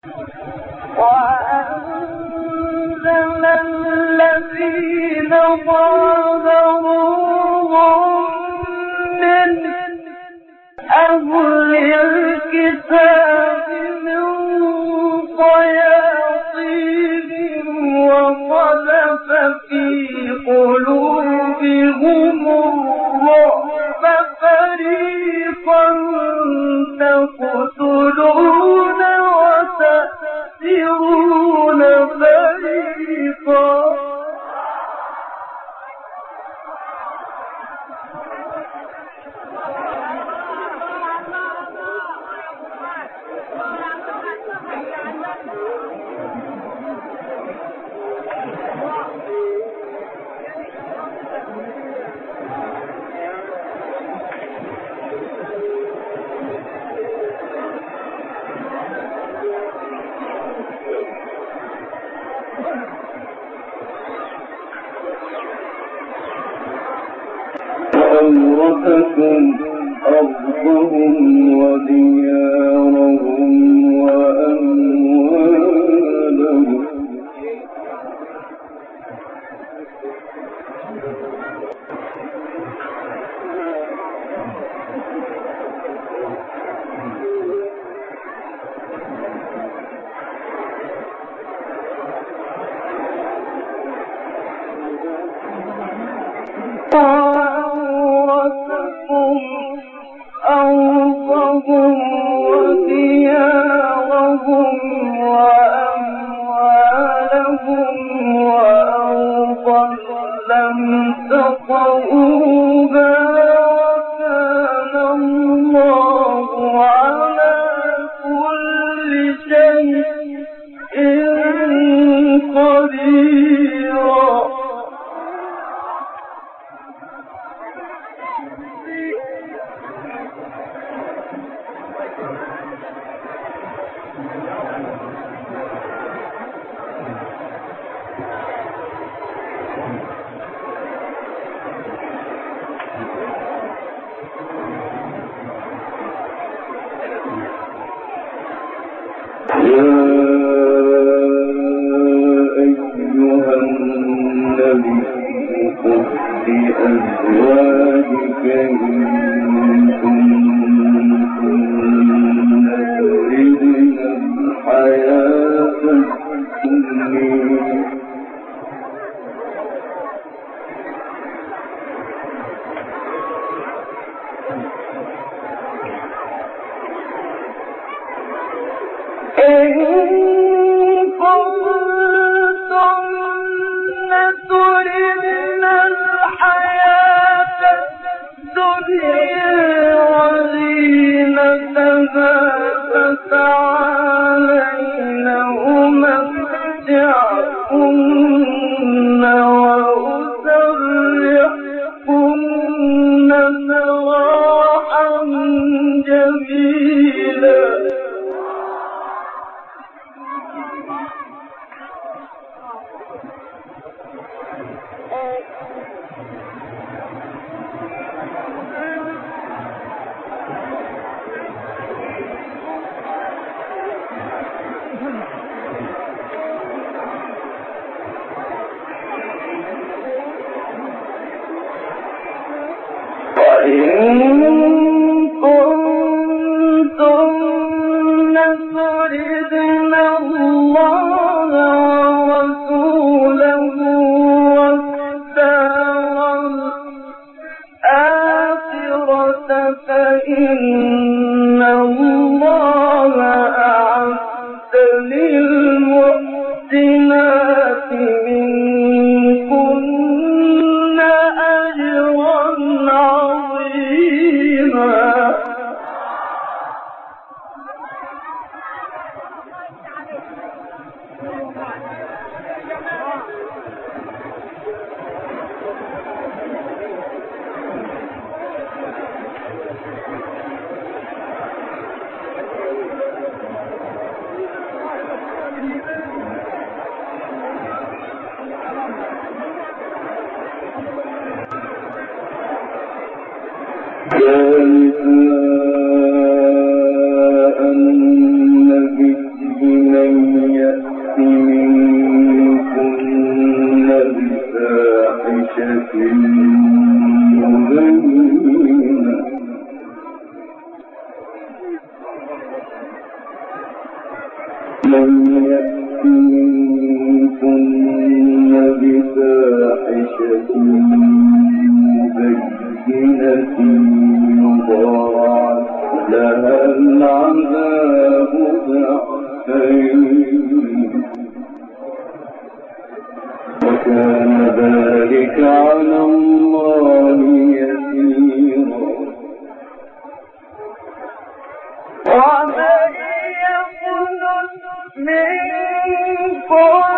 وأنزل الذين ظاهروهم من أهل الكتاب من صياصيهم وقذف في قلوبهم الرعب فريقا تقتلون وتأسرون فريقا. أورثكم أرضهم وديارهم وأموالهم لم يأتكن بفاحشة مبينة يضاعف لها العذاب ضعفين وكان ذلك على الله يسيرا ومن يقنت منكم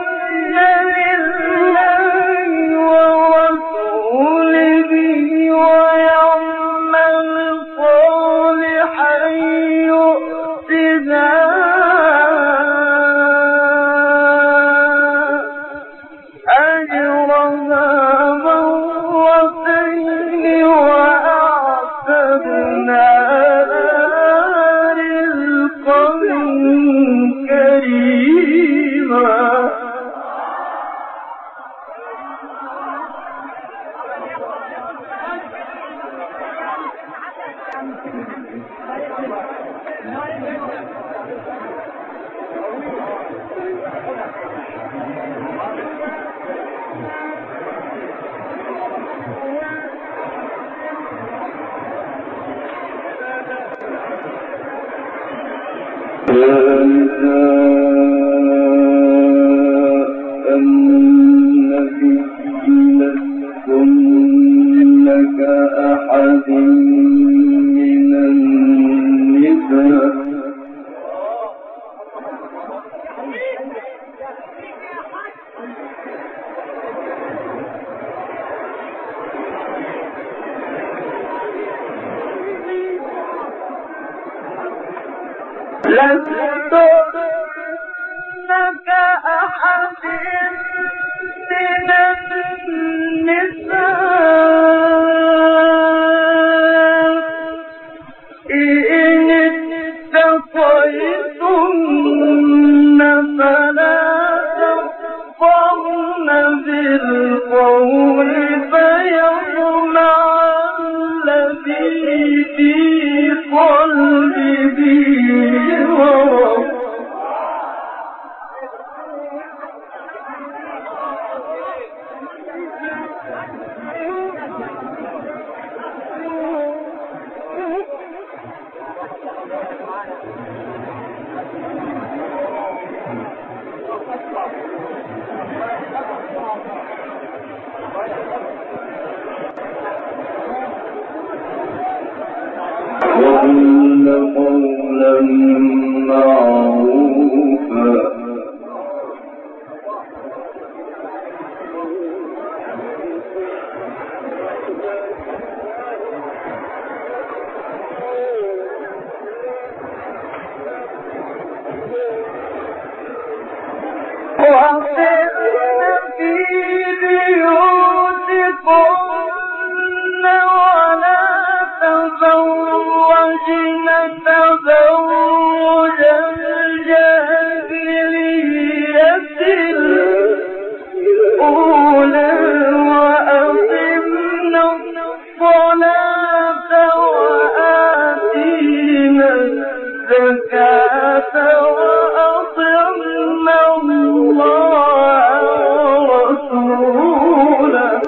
لله ورسوله ويعمل صالحا يؤتها أجرها مرتين وأعتدنا رزقا كريما كأحد من النساء لستن كأحد من النساء إن اتقيتن فلا تخضعن بالقول فيطمع الذي في قلبه مرض وقلن قولا معروفا وَأَقِمْنَ فِي بُيُوتِكُنَّ وَلَا تَبَرَّجْنَ تَبَرُّجَ الْجَاهِلِيَّةِ الْأُولَىٰ وَأَقِمْنَ الصَّلَاةَ وَآتِينَ الزَّكَاةَ وَأَطِعْنَ اللَّهَ وَرَسُولَهُ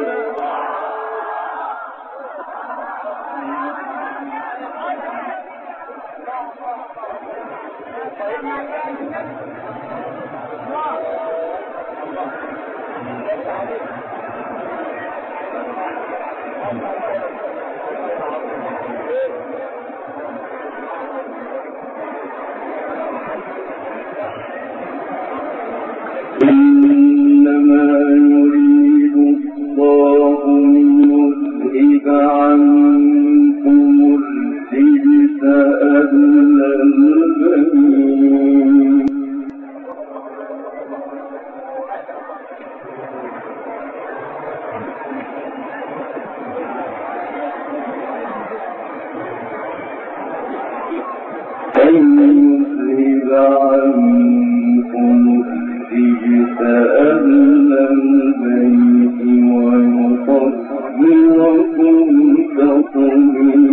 إنما يريد الله ليذهب عنكم الرجس أهل البيت يذهب عنكم الرجس أهل البيت ويطهركم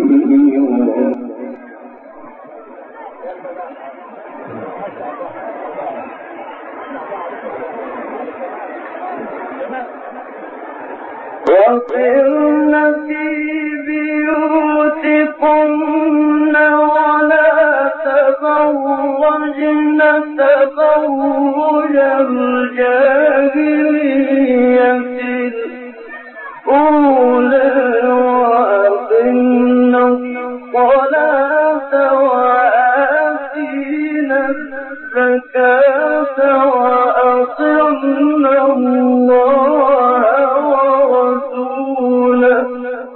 تطهيرا وقرن في بيوتكن ولا تبرجن تبرج الجاهلية الأولى وأقمنا الصلاة وآتينا الزكاة وأطعنا الله ورسوله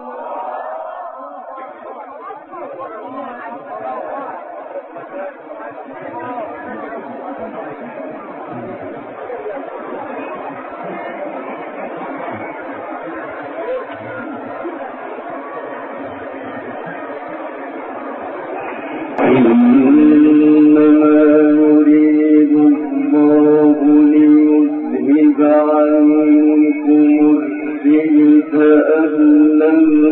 إنما يريد الله ليذهب عنكم الرجس أهل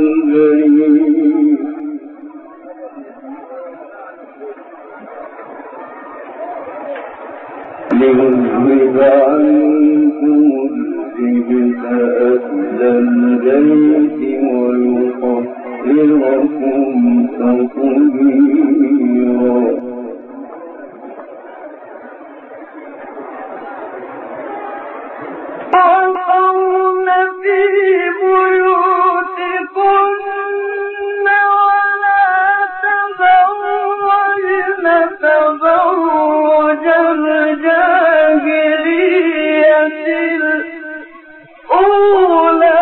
البيت ويطهركم تطهيرا. وقرن في بيوتكن ولا تبرجن تبرج الجاهلية الأولى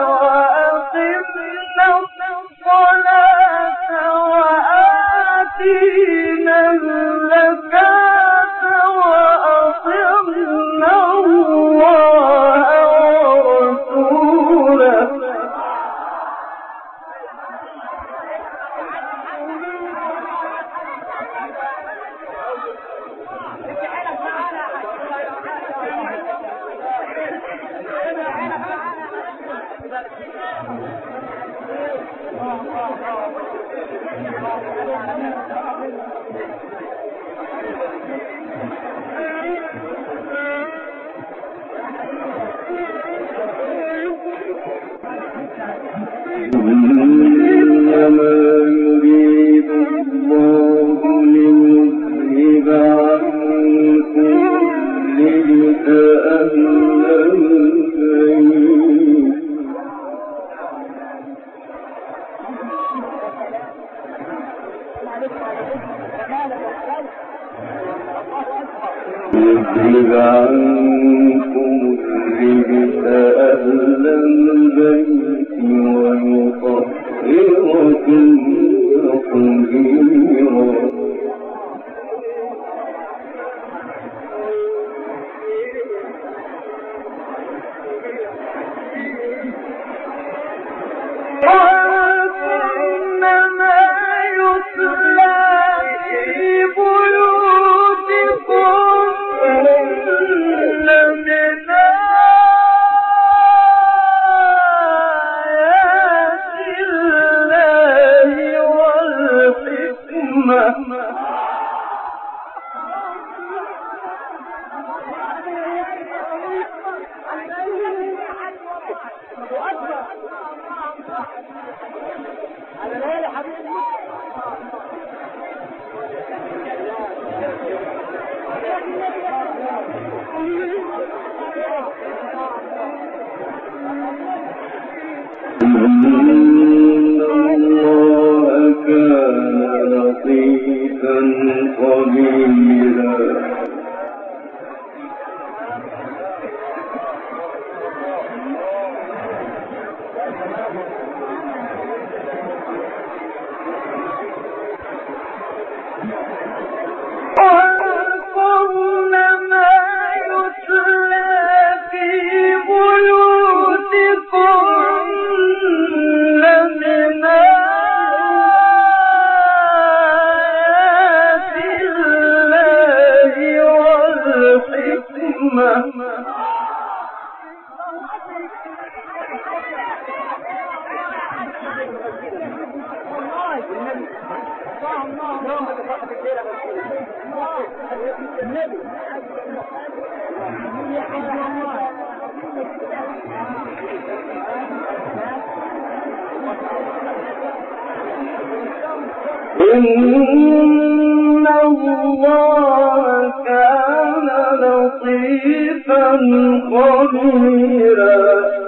وأقمنا الصلاة وآتينا الزكاة وأطعنا الله ورسوله إنما يريد الله ليذهب عنكم الرجس أهل البيت يذهب عنكم الرجس أهل البيت ويطهركم تطهيرا. وإنما يتلى في بيوتكم من آيات الله والحكمة إن الله كان لطيفا خبيرا. وَأَنفَرْنَ مَا يُتْلَى فِي بُيُوتِكُنَّ مِنْ آيَاتِ اللَّهِ وَالْحِكْمَةِ إن الله كان لطيفا خبيرا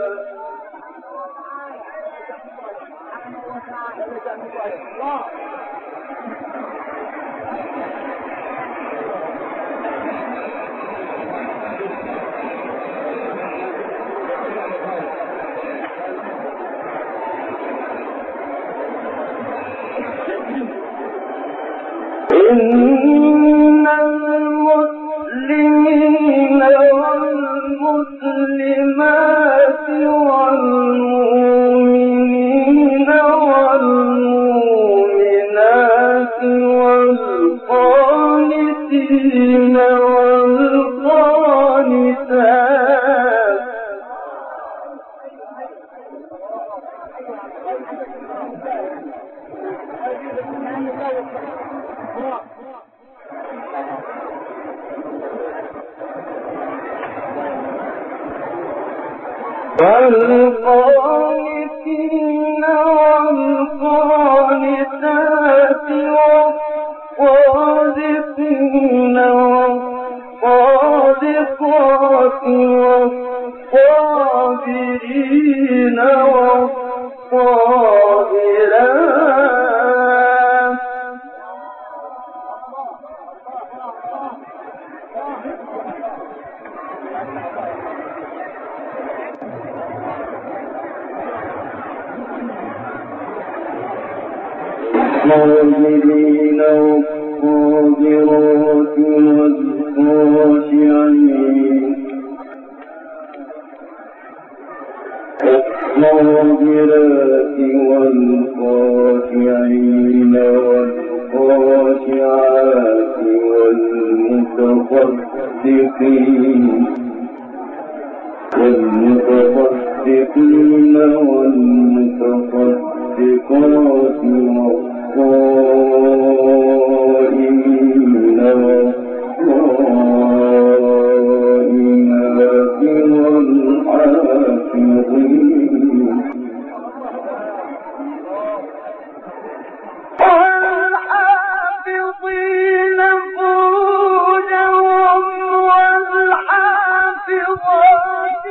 إن المسلمين والمسلمات والمؤمنين والمؤمنات والقانتين والقانتات والقانتين والقانتات والصادقين والصادقات والصابرين والصابرات الصابرين والصابرات والخاشعين والصابرات والخاشعين والخاشعات والمتصدقين والمتصدقين والمتصدقات والصائمين والصائمات والحافظين فروجهم والحافظات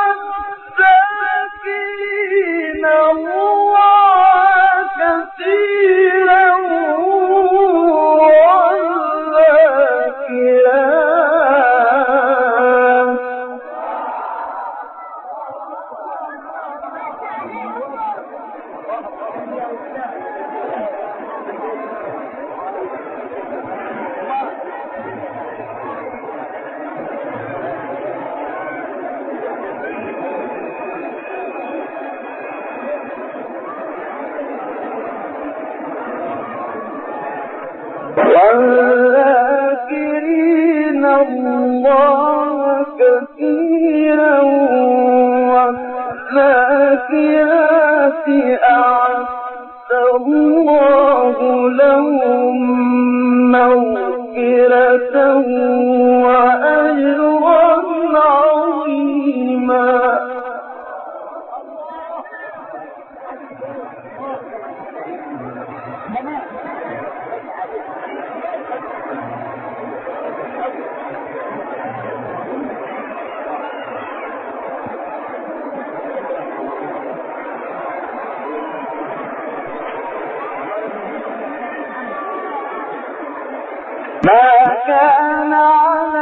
والذاكرين الله كثيرا والذاكرين الله كثيرا والذاكرات أعد الله لهم مغفرة وأجرا عظيما ما كان على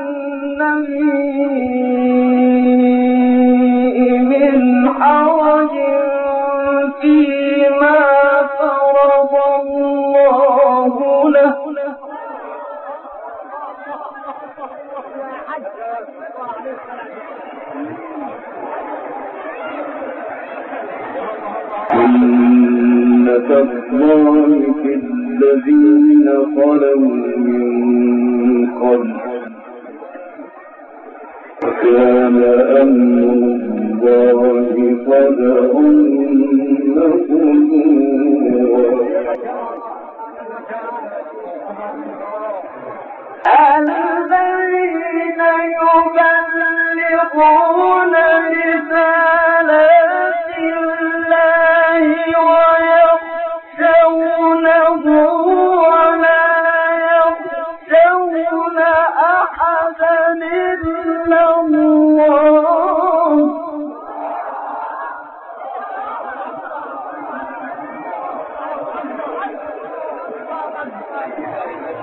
النبي من حرج فيما فرض الله له سنة الله في الذين خلوا من قبل وكان أمر الله قدرا مقدورا الذين يبلغون رسالات الله ويخشونه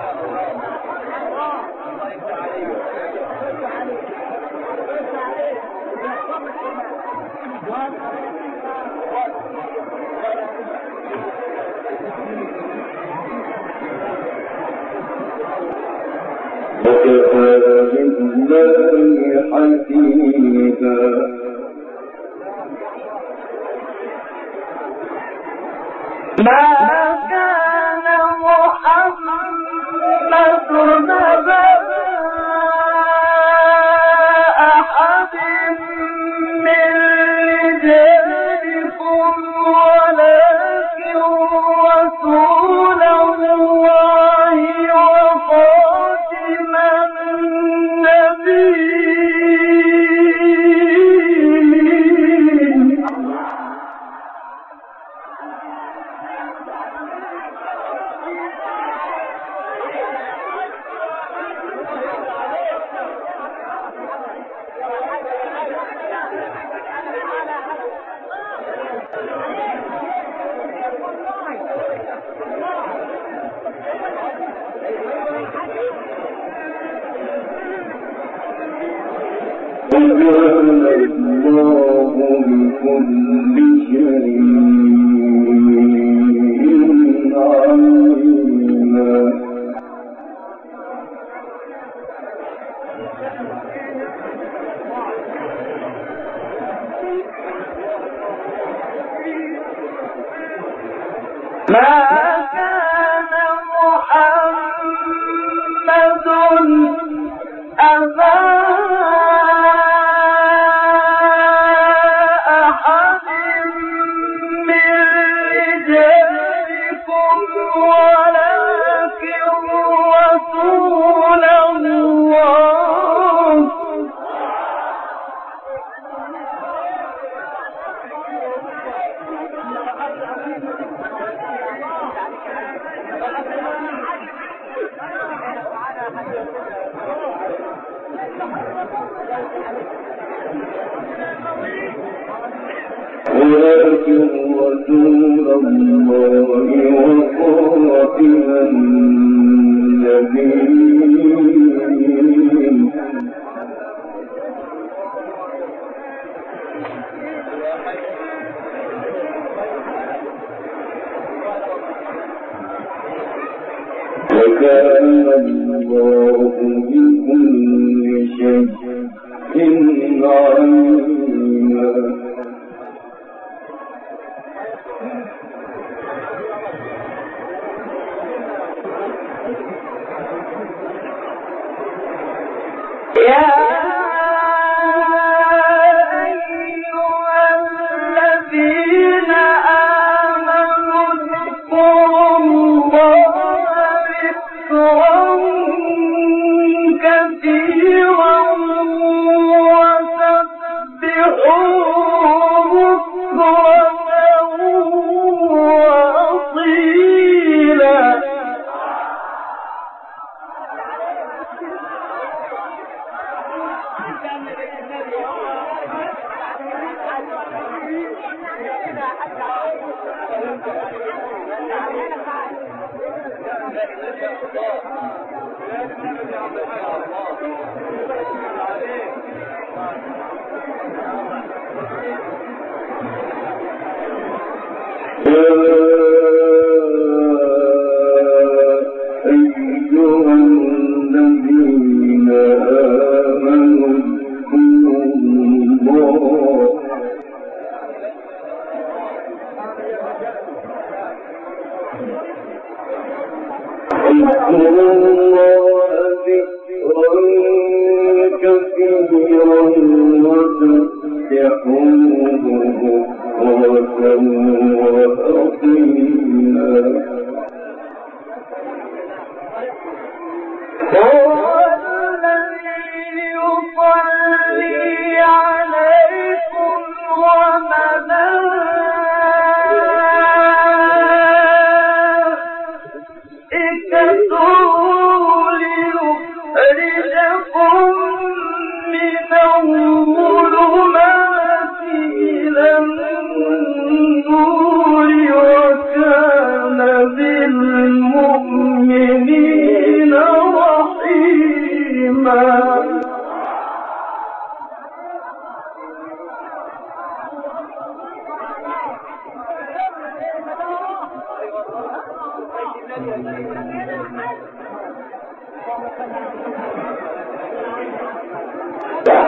Oh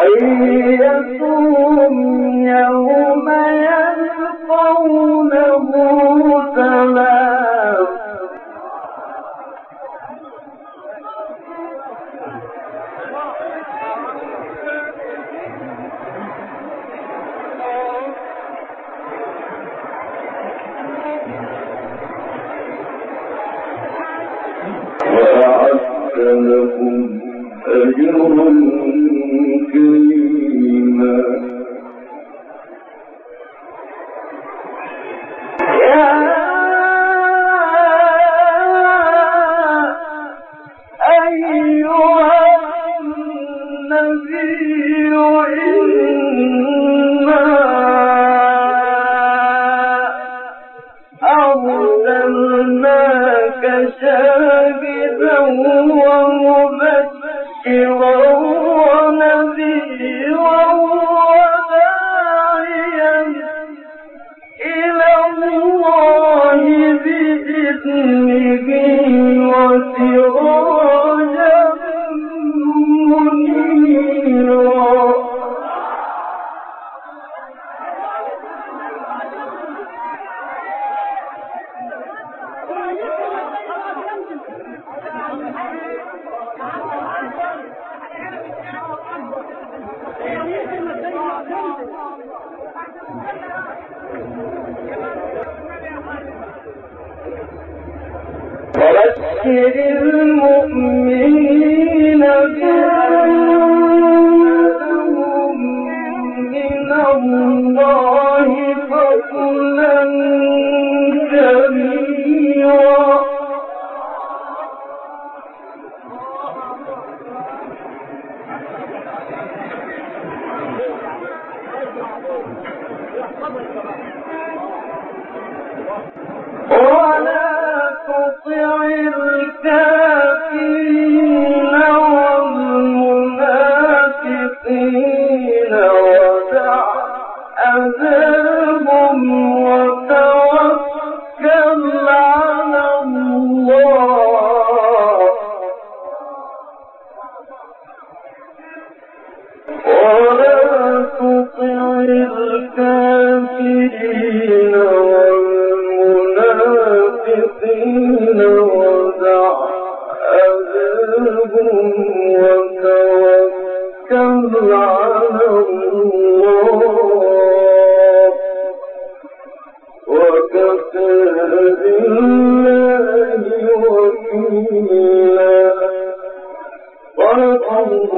تحيتهم يوم يلقونه سلام وأعد لكم أجرا كريما شاهدا ومبشرا ونذيرا وداعيا إلى الله بإذنه وسراجا منيرا وبشر المؤمنين بأن لهم من الله فضلا كبيرا ولا تطع الكافرين والمنافقين ودع أذاهم وتوكل على الله ولا تطع الكافرين والمنافقين ودع أذاهم وتوكل على الله وكفى بالله وكيلا.